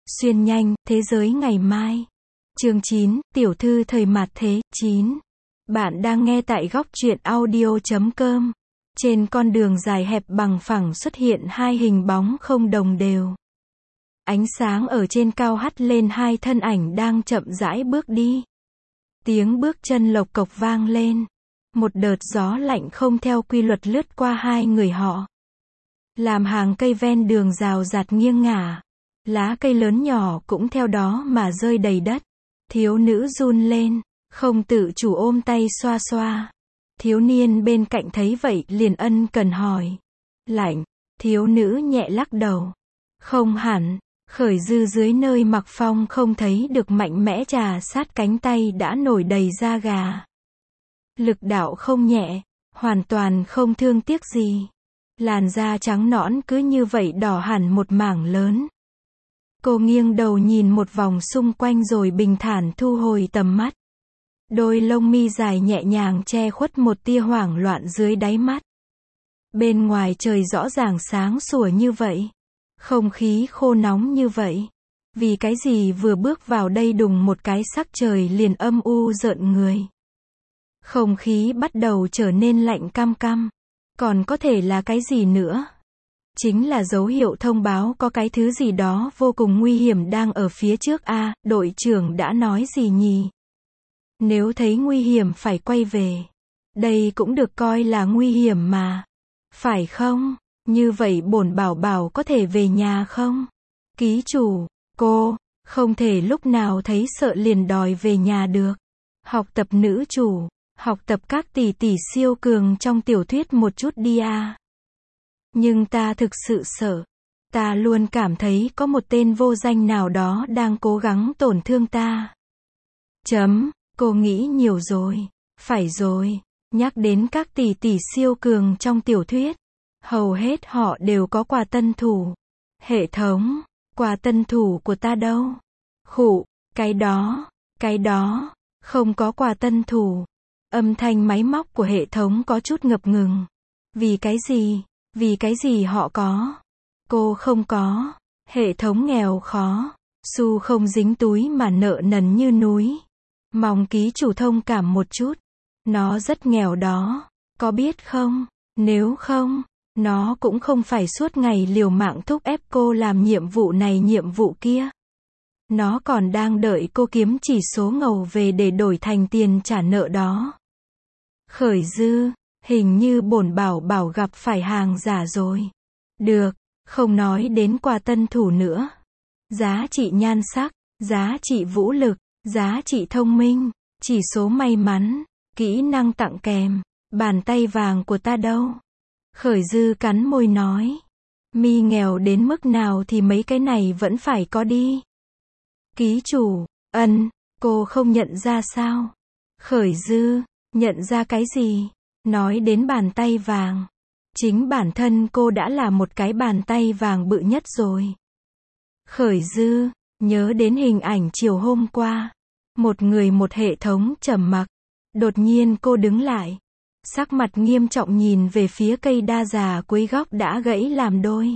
Xuyên nhanh, thế giới ngày mai. Chương 9, tiểu thư thời mạt thế. 9. Bạn đang nghe tại góc truyện audio.com. Trên con đường dài hẹp bằng phẳng xuất hiện hai hình bóng không đồng đều. Ánh sáng ở trên cao hắt lên hai thân ảnh đang chậm rãi bước đi. Tiếng bước chân lộc cộc vang lên. Một đợt gió lạnh không theo quy luật lướt qua hai người họ. Làm hàng cây ven đường rào rạt nghiêng ngả. Lá cây lớn nhỏ cũng theo đó mà rơi đầy đất. Thiếu nữ run lên, không tự chủ ôm tay xoa xoa. Thiếu niên bên cạnh thấy vậy liền ân cần hỏi. Lạnh, thiếu nữ nhẹ lắc đầu. Không hẳn, Khởi Dư dưới nơi mặc phong không thấy được mạnh mẽ trà sát cánh tay đã nổi đầy da gà. Lực đạo không nhẹ, hoàn toàn không thương tiếc gì. Làn da trắng nõn cứ như vậy đỏ hẳn một mảng lớn. Cô nghiêng đầu nhìn một vòng xung quanh rồi bình thản thu hồi tầm mắt. Đôi lông mi dài nhẹ nhàng che khuất một tia hoảng loạn dưới đáy mắt. Bên ngoài trời rõ ràng sáng sủa như vậy. Không khí khô nóng như vậy. Vì cái gì vừa bước vào đây đùng một cái sắc trời liền âm u rợn người. Không khí bắt đầu trở nên lạnh căm căm. Còn có thể là cái gì nữa? Chính là dấu hiệu thông báo có cái thứ gì đó vô cùng nguy hiểm đang ở phía trước a, đội trưởng đã nói gì nhỉ? Nếu thấy nguy hiểm phải quay về. Đây cũng được coi là nguy hiểm mà. Phải không? Như vậy bổn bảo bảo có thể về nhà không? Ký chủ, cô, không thể lúc nào thấy sợ liền đòi về nhà được. Học tập nữ chủ, học tập các tỷ tỷ siêu cường trong tiểu thuyết một chút đi a. Nhưng ta thực sự sợ. Ta luôn cảm thấy có một tên vô danh nào đó đang cố gắng tổn thương ta. Cô nghĩ nhiều rồi. Phải rồi. Nhắc đến các tỷ tỷ siêu cường trong tiểu thuyết. Hầu hết họ đều có quà tân thủ. Hệ thống. Quà tân thủ của ta đâu? Khụ. Cái đó. Không có quà tân thủ. Âm thanh máy móc của hệ thống có chút ngập ngừng. Vì cái gì? Vì cái gì họ có? Cô không có. Hệ thống nghèo khó. Xu không dính túi mà nợ nần như núi. Mong ký chủ thông cảm một chút. Nó rất nghèo đó. Có biết không? Nếu không, nó cũng không phải suốt ngày liều mạng thúc ép cô làm nhiệm vụ này nhiệm vụ kia. Nó còn đang đợi cô kiếm chỉ số ngầu về để đổi thành tiền trả nợ đó. Khởi Dư. Hình như bổn bảo bảo gặp phải hàng giả rồi. Được, không nói đến quà tân thủ nữa. Giá trị nhan sắc, giá trị vũ lực, giá trị thông minh, chỉ số may mắn, kỹ năng tặng kèm, bàn tay vàng của ta đâu? Khởi Dư cắn môi nói. Mi nghèo đến mức nào thì mấy cái này vẫn phải có đi. Ký chủ, cô không nhận ra sao? Khởi Dư, nhận ra cái gì? Nói đến bàn tay vàng. Chính bản thân cô đã là một cái bàn tay vàng bự nhất rồi. Khởi Dư, nhớ đến hình ảnh chiều hôm qua. Một người một hệ thống trầm mặc. Đột nhiên cô đứng lại. Sắc mặt nghiêm trọng nhìn về phía cây đa già cuối góc đã gãy làm đôi.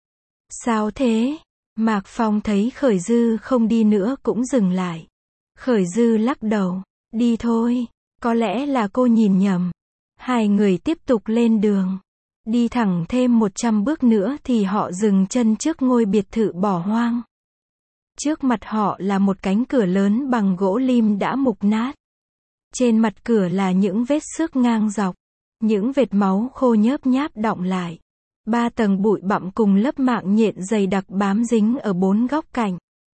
Sao thế? Mạc Phong thấy Khởi Dư không đi nữa cũng dừng lại. Khởi Dư lắc đầu. Đi thôi. Có lẽ là cô nhìn nhầm. Hai người tiếp tục lên đường. Đi thẳng thêm 100 bước nữa thì họ dừng chân trước ngôi biệt thự bỏ hoang. Trước mặt họ là một cánh cửa lớn bằng gỗ lim đã mục nát. Trên mặt cửa là những vết xước ngang dọc. Những vệt máu khô nhớp nháp đọng lại. 3 tầng bụi bặm cùng lớp mạng nhện dày đặc bám dính ở 4 góc cạnh.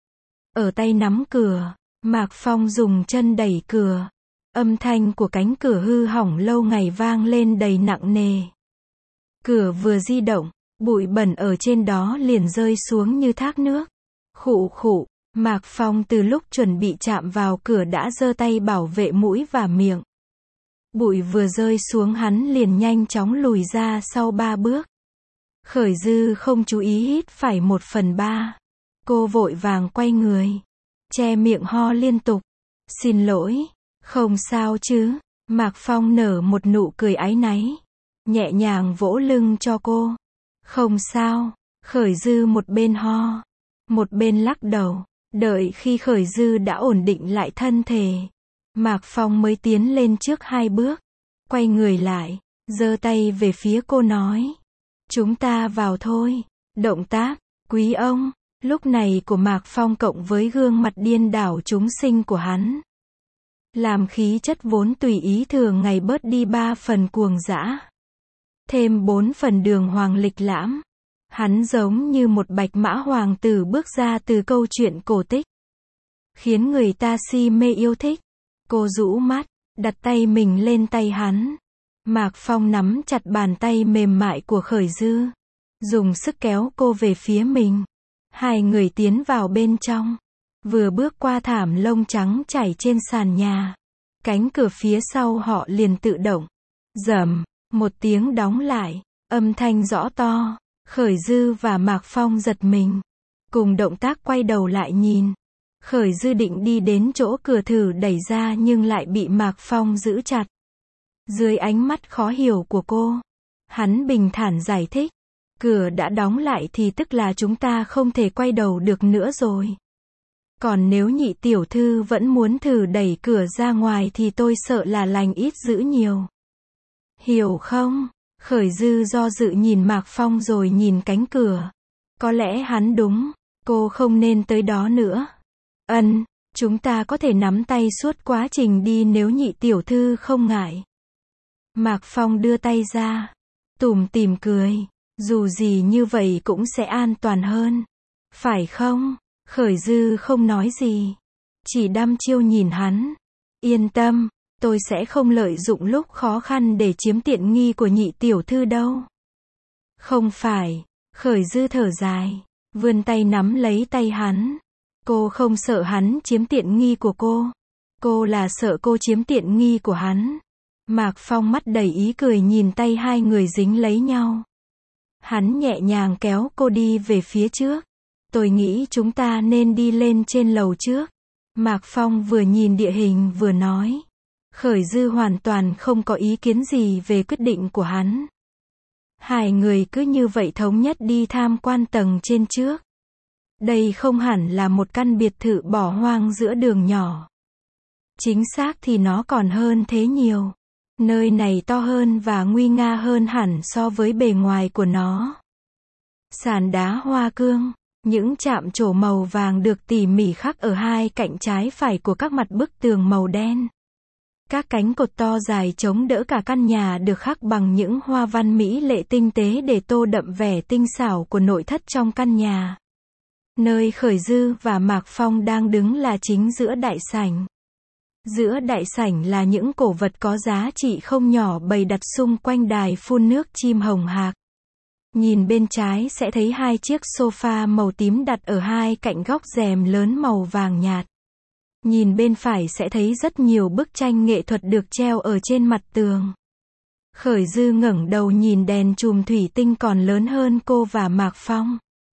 Ở tay nắm cửa, Mạc Phong dùng chân đẩy cửa. Âm thanh của cánh cửa hư hỏng lâu ngày vang lên đầy nặng nề. Cửa vừa di động, bụi bẩn ở trên đó liền rơi xuống như thác nước. Khụ khụ, Mạc Phong từ lúc chuẩn bị chạm vào cửa đã giơ tay bảo vệ mũi và miệng. Bụi vừa rơi xuống hắn liền nhanh chóng lùi ra sau 3 bước. Khởi Dư không chú ý hít phải 1/3. Cô vội vàng quay người. Che miệng ho liên tục. Xin lỗi. Không sao chứ? Mạc Phong nở một nụ cười áy náy. Nhẹ nhàng vỗ lưng cho cô. Không sao. Khởi Dư một bên ho. Một bên lắc đầu, đợi khi Khởi Dư đã ổn định lại thân thể, Mạc Phong mới tiến lên trước 2 bước, quay người lại, giơ tay về phía cô nói. Chúng ta vào thôi. Động tác, quý ông, lúc này của Mạc Phong cộng với gương mặt điên đảo chúng sinh của hắn, làm khí chất vốn tùy ý thường ngày bớt đi 3 phần cuồng dã, thêm 4 phần đường hoàng lịch lãm. Hắn giống như một bạch mã hoàng tử bước ra từ câu chuyện cổ tích, khiến người ta si mê yêu thích. Cô rũ mắt, đặt tay mình lên tay hắn. Mạc Phong nắm chặt bàn tay mềm mại của Khởi Dư, dùng sức kéo cô về phía mình. Hai người tiến vào bên trong, vừa bước qua thảm lông trắng trải trên sàn nhà, cánh cửa phía sau họ liền tự động rầm một tiếng đóng lại, âm thanh rõ to. Khởi Dư và Mạc Phong giật mình, cùng động tác quay đầu lại nhìn. Khởi Dư định đi đến chỗ cửa thử đẩy ra nhưng lại bị Mạc Phong giữ chặt. Dưới ánh mắt khó hiểu của cô, hắn bình thản giải thích. Cửa đã đóng lại thì tức là chúng ta không thể quay đầu được nữa rồi. Còn nếu nhị tiểu thư vẫn muốn thử đẩy cửa ra ngoài thì tôi sợ là lành ít dữ nhiều. Hiểu không? Khởi Dư do dự nhìn Mạc Phong rồi nhìn cánh cửa. Có lẽ hắn đúng, cô không nên tới đó nữa. Chúng ta có thể nắm tay suốt quá trình đi nếu nhị tiểu thư không ngại. Mạc Phong đưa tay ra, tủm tỉm cười. Dù gì như vậy cũng sẽ an toàn hơn. Phải không? Khởi Dư không nói gì, chỉ đăm chiêu nhìn hắn. Yên tâm, tôi sẽ không lợi dụng lúc khó khăn để chiếm tiện nghi của nhị tiểu thư đâu. Không phải. Khởi Dư thở dài, vươn tay nắm lấy tay hắn. Cô không sợ hắn chiếm tiện nghi của cô. Cô là sợ cô chiếm tiện nghi của hắn. Mạc Phong mắt đầy ý cười nhìn tay hai người dính lấy nhau. Hắn nhẹ nhàng kéo cô đi về phía trước. Tôi nghĩ chúng ta nên đi lên trên lầu trước. Mạc Phong vừa nhìn địa hình vừa nói. Khởi Dư hoàn toàn không có ý kiến gì về quyết định của hắn. Hai người cứ như vậy thống nhất đi tham quan tầng trên trước. Đây không hẳn là một căn biệt thự bỏ hoang giữa đường nhỏ. Chính xác thì nó còn hơn thế nhiều. Nơi này to hơn và nguy nga hơn hẳn so với bề ngoài của nó. Sàn đá hoa cương, những chạm trổ màu vàng được tỉ mỉ khắc ở hai cạnh trái phải của các mặt bức tường màu đen. Các cánh cột to dài chống đỡ cả căn nhà được khắc bằng những hoa văn mỹ lệ tinh tế để tô đậm vẻ tinh xảo của nội thất trong căn nhà. Nơi Khởi Dư và Mạc Phong đang đứng là chính giữa đại sảnh. Giữa đại sảnh là những cổ vật có giá trị không nhỏ bày đặt xung quanh đài phun nước chim hồng hạc. Nhìn bên trái sẽ thấy hai chiếc sofa màu tím đặt ở hai cạnh góc rèm lớn màu vàng nhạt. Nhìn bên phải sẽ thấy rất nhiều bức tranh nghệ thuật được treo ở trên mặt tường. Khởi Dư ngẩng đầu nhìn đèn chùm thủy tinh còn lớn hơn cô và Mạc Phong.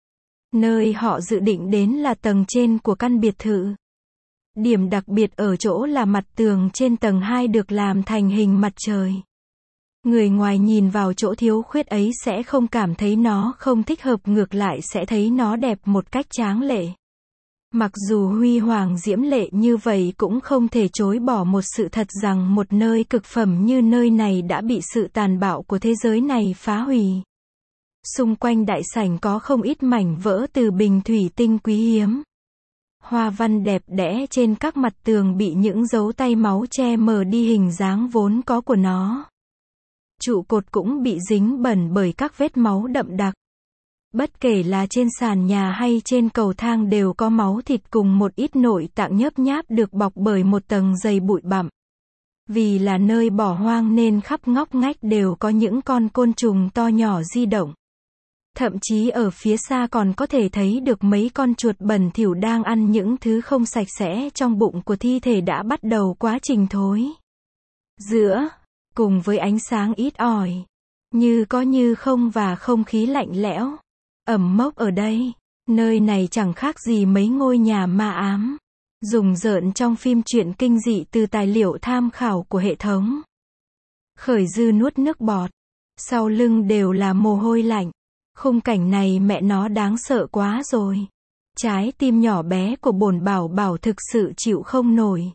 Nơi họ dự định đến là tầng trên của căn biệt thự. Điểm đặc biệt ở chỗ là mặt tường trên tầng 2 được làm thành hình mặt trời. Người ngoài nhìn vào chỗ thiếu khuyết ấy sẽ không cảm thấy nó không thích hợp, ngược lại sẽ thấy nó đẹp một cách tráng lệ. Mặc dù huy hoàng diễm lệ như vậy cũng không thể chối bỏ một sự thật rằng một nơi cực phẩm như nơi này đã bị sự tàn bạo của thế giới này phá hủy. Xung quanh đại sảnh có không ít mảnh vỡ từ bình thủy tinh quý hiếm. Hoa văn đẹp đẽ trên các mặt tường bị những dấu tay máu che mờ đi hình dáng vốn có của nó. Trụ cột cũng bị dính bẩn bởi các vết máu đậm đặc. Bất kể là trên sàn nhà hay trên cầu thang đều có máu thịt cùng một ít nội tạng nhớp nháp được bọc bởi một tầng dày bụi bặm. Vì là nơi bỏ hoang nên khắp ngóc ngách đều có những con côn trùng to nhỏ di động. Thậm chí ở phía xa còn có thể thấy được mấy con chuột bẩn thỉu đang ăn những thứ không sạch sẽ trong bụng của thi thể đã bắt đầu quá trình thối. Giữa, cùng với ánh sáng ít ỏi, như có như không và không khí lạnh lẽo, ẩm mốc ở đây, nơi này chẳng khác gì mấy ngôi nhà ma ám, rùng rợn trong phim truyện kinh dị từ tài liệu tham khảo của hệ thống. Khởi Dư nuốt nước bọt, sau lưng đều là mồ hôi lạnh. Khung cảnh này mẹ nó đáng sợ quá rồi. Trái tim nhỏ bé của bổn bảo bảo thực sự chịu không nổi.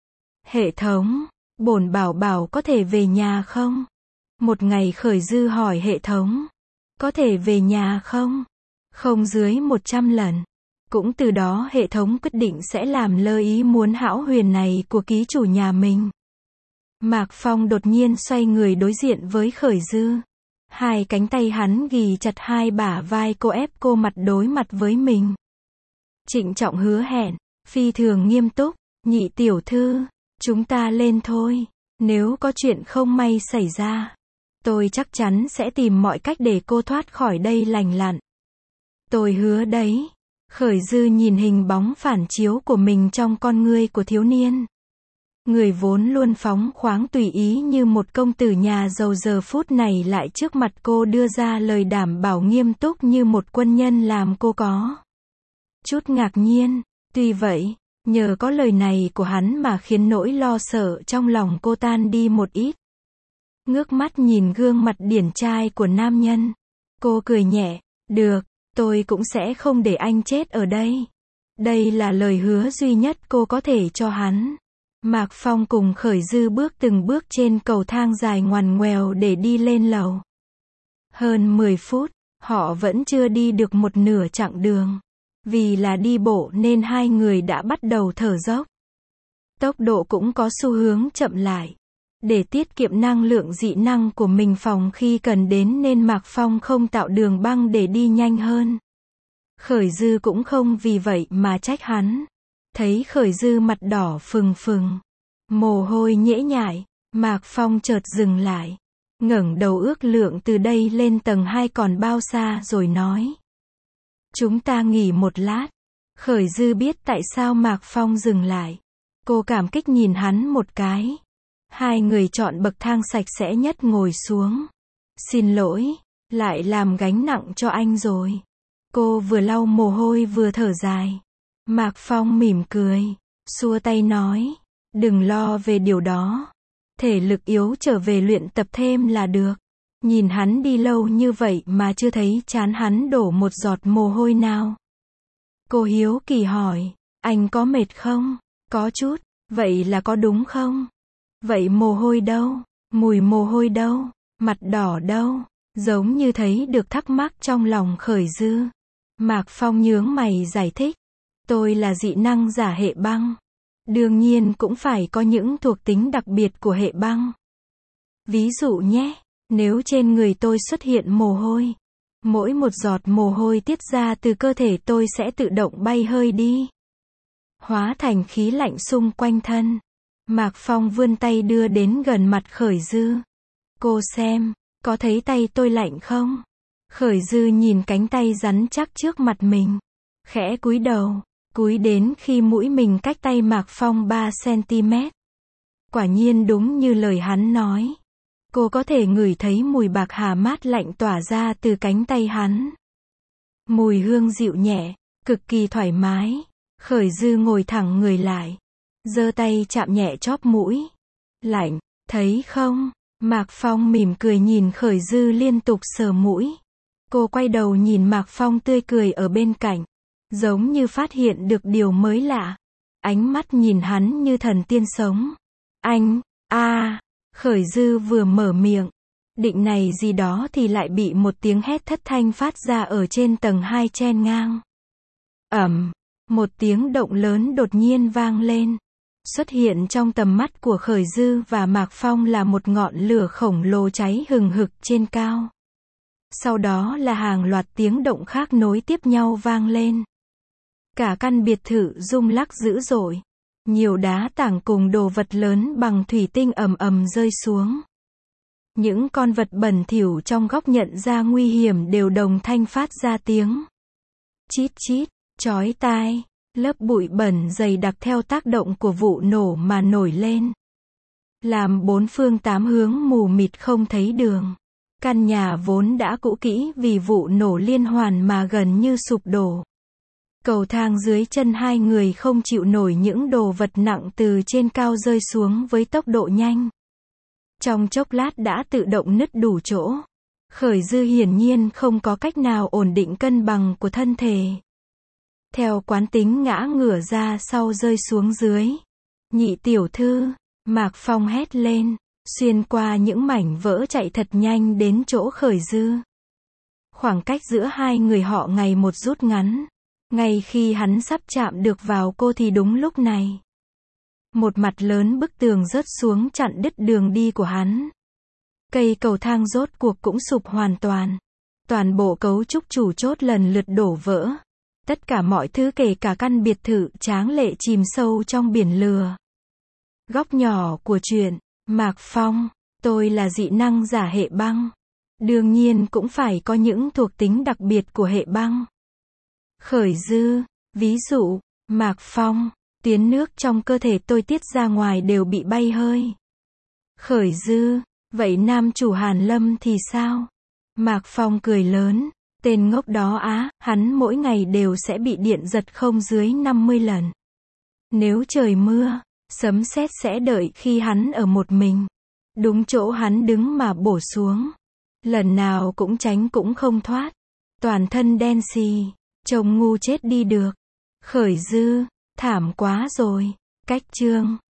Hệ thống, bổn bảo bảo có thể về nhà không? Một ngày Khởi Dư hỏi hệ thống. Có thể về nhà không? Không dưới 100 lần. Cũng từ đó hệ thống quyết định sẽ làm lơ ý muốn hão huyền này của ký chủ nhà mình. Mạc Phong đột nhiên xoay người đối diện với Khởi Dư. Hai cánh tay hắn ghì chặt hai bả vai cô, ép cô mặt đối mặt với mình. Trịnh trọng hứa hẹn, phi thường nghiêm túc, nhị tiểu thư, chúng ta lên thôi. Nếu có chuyện không may xảy ra, tôi chắc chắn sẽ tìm mọi cách để cô thoát khỏi đây lành lặn. Tôi hứa đấy. Khởi Dư nhìn hình bóng phản chiếu của mình trong con ngươi của thiếu niên. Người vốn luôn phóng khoáng tùy ý như một công tử nhà giàu giờ phút này lại trước mặt cô đưa ra lời đảm bảo nghiêm túc như một quân nhân làm cô có chút ngạc nhiên. Tuy vậy, nhờ có lời này của hắn mà khiến nỗi lo sợ trong lòng cô tan đi một ít. Ngước mắt nhìn gương mặt điển trai của nam nhân, cô cười nhẹ, được, tôi cũng sẽ không để anh chết ở đây. Đây là lời hứa duy nhất cô có thể cho hắn. Mạc Phong cùng Khởi Dư bước từng bước trên cầu thang dài ngoằn ngoèo để đi lên lầu. Hơn 10 phút, họ vẫn chưa đi được một nửa chặng đường. Vì là đi bộ nên hai người đã bắt đầu thở dốc. Tốc độ cũng có xu hướng chậm lại. Để tiết kiệm năng lượng dị năng của mình phòng khi cần đến nên Mạc Phong không tạo đường băng để đi nhanh hơn. Khởi Dư cũng không vì vậy mà trách hắn. Thấy Khởi Dư mặt đỏ phừng phừng, mồ hôi nhễ nhại, Mạc Phong chợt dừng lại. Ngẩng đầu ước lượng từ đây lên tầng 2 còn bao xa rồi nói. Chúng ta nghỉ một lát. Khởi Dư biết tại sao Mạc Phong dừng lại. Cô cảm kích nhìn hắn một cái. Hai người chọn bậc thang sạch sẽ nhất ngồi xuống. Xin lỗi, lại làm gánh nặng cho anh rồi. Cô vừa lau mồ hôi vừa thở dài. Mạc Phong mỉm cười, xua tay nói, đừng lo về điều đó. Thể lực yếu trở về luyện tập thêm là được. Nhìn hắn đi lâu như vậy mà chưa thấy trán hắn đổ một giọt mồ hôi nào. Cô hiếu kỳ hỏi, anh có mệt không? Có chút, vậy là có đúng không? Vậy mồ hôi đâu? Mùi mồ hôi đâu? Mặt đỏ đâu? Giống như thấy được thắc mắc trong lòng Khởi Dư. Mạc Phong nhướng mày giải thích. Tôi là dị năng giả hệ băng. Đương nhiên cũng phải có những thuộc tính đặc biệt của hệ băng. Ví dụ nhé, nếu trên người tôi xuất hiện mồ hôi, mỗi một giọt mồ hôi tiết ra từ cơ thể tôi sẽ tự động bay hơi đi, hóa thành khí lạnh xung quanh thân. Mạc Phong vươn tay đưa đến gần mặt Khởi Dư. Cô xem, có thấy tay tôi lạnh không? Khởi Dư nhìn cánh tay rắn chắc trước mặt mình, khẽ cúi đầu, cúi đến khi mũi mình cách tay Mạc Phong 3 cm. Quả nhiên đúng như lời hắn nói. Cô có thể ngửi thấy mùi bạc hà mát lạnh tỏa ra từ cánh tay hắn. Mùi hương dịu nhẹ, cực kỳ thoải mái. Khởi Dư ngồi thẳng người lại, giơ tay chạm nhẹ chóp mũi. Lạnh, thấy không? Mạc Phong mỉm cười nhìn Khởi Dư liên tục sờ mũi. Cô quay đầu nhìn Mạc Phong tươi cười ở bên cạnh, giống như phát hiện được điều mới lạ. Ánh mắt nhìn hắn như thần tiên sống. Anh, Khởi Dư vừa mở miệng, định này gì đó thì lại bị một tiếng hét thất thanh phát ra ở trên tầng 2 chen ngang. Một tiếng động lớn đột nhiên vang lên. Xuất hiện trong tầm mắt của Khởi Dư và Mạc Phong là một ngọn lửa khổng lồ cháy hừng hực trên cao. Sau đó là hàng loạt tiếng động khác nối tiếp nhau vang lên. Cả căn biệt thự rung lắc dữ dội. Nhiều đá tảng cùng đồ vật lớn bằng thủy tinh ầm ầm rơi xuống. Những con vật bẩn thỉu trong góc nhận ra nguy hiểm đều đồng thanh phát ra tiếng chít chít, chói tai. Lớp bụi bẩn dày đặc theo tác động của vụ nổ mà nổi lên, làm bốn phương tám hướng mù mịt không thấy đường. Căn nhà vốn đã cũ kỹ vì vụ nổ liên hoàn mà gần như sụp đổ. Cầu thang dưới chân hai người không chịu nổi những đồ vật nặng từ trên cao rơi xuống với tốc độ nhanh. Trong chốc lát đã tự động nứt đủ chỗ. Khởi Dư hiển nhiên không có cách nào ổn định cân bằng của thân thể. theo quán tính ngã ngửa ra sau rơi xuống dưới. Nhị tiểu thư, Mạc Phong hét lên, xuyên qua những mảnh vỡ chạy thật nhanh đến chỗ Khởi Dư. Khoảng cách giữa hai người họ ngày một rút ngắn. Ngay khi hắn sắp chạm được vào cô thì đúng lúc này, một mặt lớn bức tường rớt xuống chặn đứt đường đi của hắn. Cây cầu thang rốt cuộc cũng sụp hoàn toàn. Toàn bộ cấu trúc chủ chốt lần lượt đổ vỡ. Tất cả mọi thứ kể cả căn biệt thự tráng lệ chìm sâu trong biển lửa. Góc nhỏ của chuyện, Mạc Phong, tôi là dị năng giả hệ băng. Đương nhiên cũng phải có những thuộc tính đặc biệt của hệ băng. Khởi Dư, ví dụ, Mạc Phong, tuyến nước trong cơ thể tôi tiết ra ngoài đều bị bay hơi. Khởi Dư, vậy nam chủ Hàn Lâm thì sao? Mạc Phong cười lớn, tên ngốc đó á, hắn mỗi ngày đều sẽ bị điện giật không dưới 50 lần. Nếu trời mưa, sấm sét sẽ đợi khi hắn ở một mình. Đúng chỗ hắn đứng mà bổ xuống. Lần nào cũng tránh cũng không thoát. Toàn thân đen xì, trông ngu chết đi được. Khởi Dư, thảm quá rồi. Cách chương